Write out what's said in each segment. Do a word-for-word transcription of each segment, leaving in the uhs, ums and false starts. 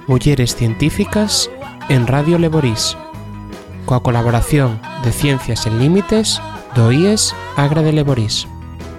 Mulleres Científicas en Radio Leborís, coa colaboración de Ciencias Sen Límites do I E S Agra de Leborís.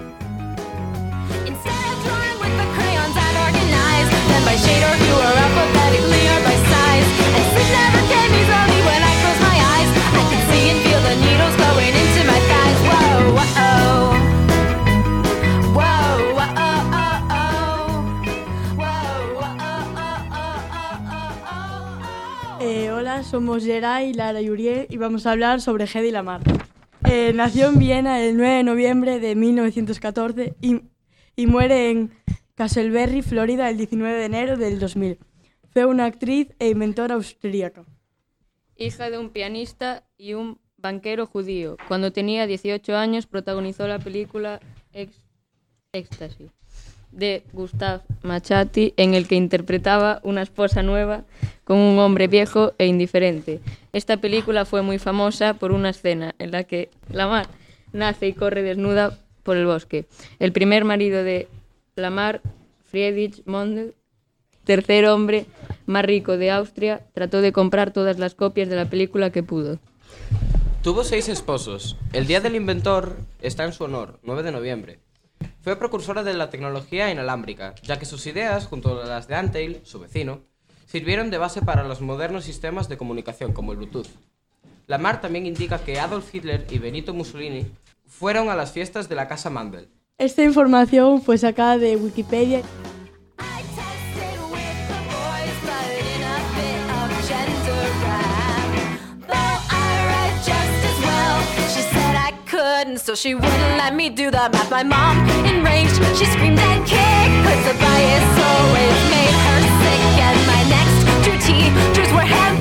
Somos Geray, Lara y Uriel y vamos a hablar sobre Hedy Lamarr. Eh, nació en Viena el nueve de noviembre de mil novecientos catorce y, y muere en Castleberry, Florida, el diecinueve de enero del dos mil. Fue una actriz e inventora austríaca. Hija de un pianista y un banquero judío. Cuando tenía dieciocho años protagonizó la película Ex- Éxtasis de Gustav Machati, en el que interpretaba una esposa nueva con un hombre viejo e indiferente. Esta película fue muy famosa por una escena en la que Lamarr nace y corre desnuda por el bosque. El primer marido de Lamarr, Friedrich Mondel, tercer hombre más rico de Austria, trató de comprar todas las copias de la película que pudo. Tuvo seis esposos. El Día del Inventor está en su honor, nueve de noviembre. Fue precursora de la tecnología inalámbrica, ya que sus ideas, junto a las de Antheil, su vecino, sirvieron de base para los modernos sistemas de comunicación como el Bluetooth. Lamarr también indica que Adolf Hitler y Benito Mussolini fueron a las fiestas de la casa Mandel. Esta información fue sacada de Wikipedia. So she wouldn't let me do the math. My mom, enraged, she screamed and kicked, 'cause the bias always made her sick. And my next two teachers were hand